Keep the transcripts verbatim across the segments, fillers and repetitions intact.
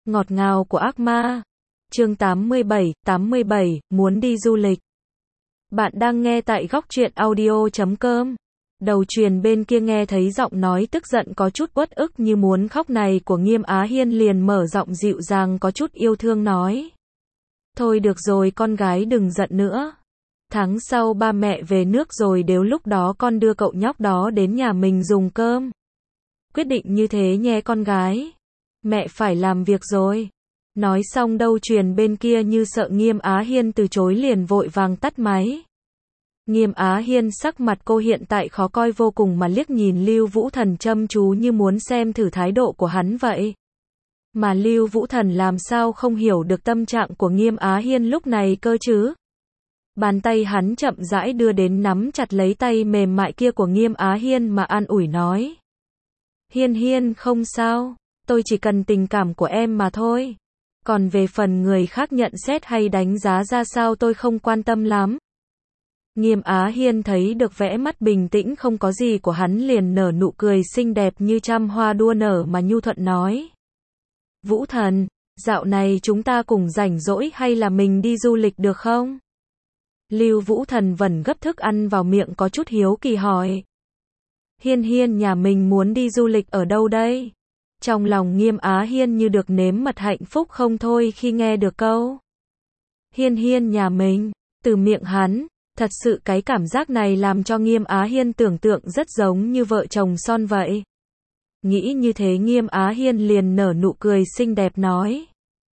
Ngọt ngào của ác ma. Chương tám mươi bảy, tám mươi bảy, muốn đi du lịch. Bạn đang nghe tại góc truyện audio chấm com. Đầu truyền bên kia nghe thấy giọng nói tức giận có chút uất ức như muốn khóc này của Nghiêm Á Hiên liền mở giọng dịu dàng có chút yêu thương nói. Thôi được rồi con gái đừng giận nữa. Tháng sau ba mẹ về nước rồi đều lúc đó con đưa cậu nhóc đó đến nhà mình dùng cơm. Quyết định như thế nhé con gái. Mẹ phải làm việc rồi. Nói xong đâu truyền bên kia như sợ Nghiêm Á Hiên từ chối liền vội vàng tắt máy. Nghiêm Á Hiên sắc mặt cô hiện tại khó coi vô cùng mà liếc nhìn Lưu Vũ Thần chăm chú như muốn xem thử thái độ của hắn vậy. Mà Lưu Vũ Thần làm sao không hiểu được tâm trạng của Nghiêm Á Hiên lúc này cơ chứ? Bàn tay hắn chậm rãi đưa đến nắm chặt lấy tay mềm mại kia của Nghiêm Á Hiên mà an ủi nói. Hiên Hiên không sao, tôi chỉ cần tình cảm của em mà thôi. Còn về phần người khác nhận xét hay đánh giá ra sao tôi không quan tâm lắm. Nghiêm Á Hiên thấy được vẻ mắt bình tĩnh không có gì của hắn liền nở nụ cười xinh đẹp như trăm hoa đua nở mà nhu thuận nói. Vũ Thần, dạo này chúng ta cùng rảnh rỗi hay là mình đi du lịch được không? Lưu Vũ Thần vẫn gấp thức ăn vào miệng có chút hiếu kỳ hỏi. Hiên Hiên nhà mình muốn đi du lịch ở đâu đây? Trong lòng Nghiêm Á Hiên như được nếm mật hạnh phúc không thôi khi nghe được câu. Hiên Hiên nhà mình, từ miệng hắn, thật sự cái cảm giác này làm cho Nghiêm Á Hiên tưởng tượng rất giống như vợ chồng son vậy. Nghĩ như thế Nghiêm Á Hiên liền nở nụ cười xinh đẹp nói.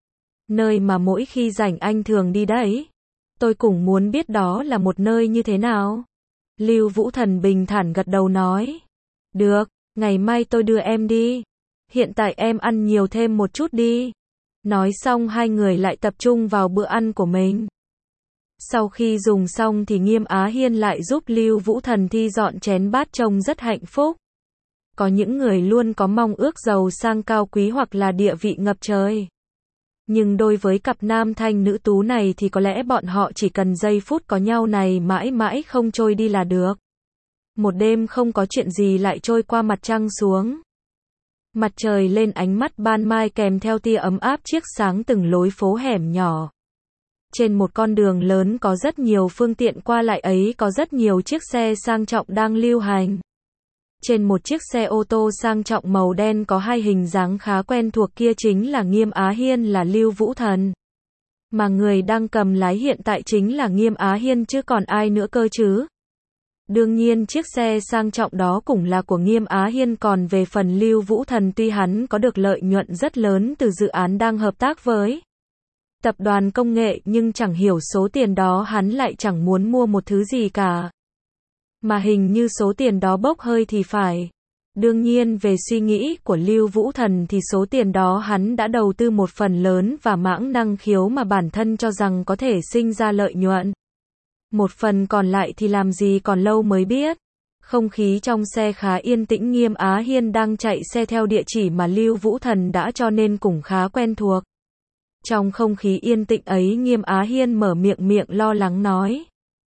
Nơi mà mỗi khi rảnh anh thường đi đấy. Tôi cũng muốn biết đó là một nơi như thế nào. Lưu Vũ Thần bình thản gật đầu nói. Được, ngày mai tôi đưa em đi. Hiện tại em ăn nhiều thêm một chút đi. Nói xong hai người lại tập trung vào bữa ăn của mình. Sau khi dùng xong thì Nghiêm Á Hiên lại giúp Lưu Vũ Thần thi dọn chén bát trông rất hạnh phúc. Có những người luôn có mong ước giàu sang cao quý hoặc là địa vị ngập trời. Nhưng đối với cặp nam thanh nữ tú này thì có lẽ bọn họ chỉ cần giây phút có nhau này mãi mãi không trôi đi là được. Một đêm không có chuyện gì lại trôi qua mặt trăng xuống. Mặt trời lên ánh mắt ban mai kèm theo tia ấm áp chiết sáng từng lối phố hẻm nhỏ. Trên một con đường lớn có rất nhiều phương tiện qua lại ấy có rất nhiều chiếc xe sang trọng đang lưu hành. Trên một chiếc xe ô tô sang trọng màu đen có hai hình dáng khá quen thuộc kia chính là Nghiêm Á Hiên là Lưu Vũ Thần. Mà người đang cầm lái hiện tại chính là Nghiêm Á Hiên chứ còn ai nữa cơ chứ. Đương nhiên chiếc xe sang trọng đó cũng là của Nghiêm Á Hiên còn về phần Lưu Vũ Thần tuy hắn có được lợi nhuận rất lớn từ dự án đang hợp tác với tập đoàn công nghệ nhưng chẳng hiểu số tiền đó hắn lại chẳng muốn mua một thứ gì cả. Mà hình như số tiền đó bốc hơi thì phải. Đương nhiên về suy nghĩ của Lưu Vũ Thần thì số tiền đó hắn đã đầu tư một phần lớn và mãng năng khiếu mà bản thân cho rằng có thể sinh ra lợi nhuận. Một phần còn lại thì làm gì còn lâu mới biết. Không khí trong xe khá yên tĩnh Nghiêm Á Hiên đang chạy xe theo địa chỉ mà Lưu Vũ Thần đã cho nên cũng khá quen thuộc. Trong không khí yên tĩnh ấy Nghiêm Á Hiên mở miệng miệng lo lắng nói.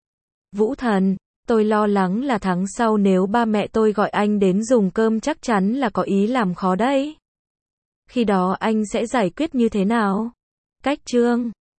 Vũ Thần, tôi lo lắng là tháng sau nếu ba mẹ tôi gọi anh đến dùng cơm chắc chắn là có ý làm khó đấy. Khi đó anh sẽ giải quyết như thế nào? Cách chương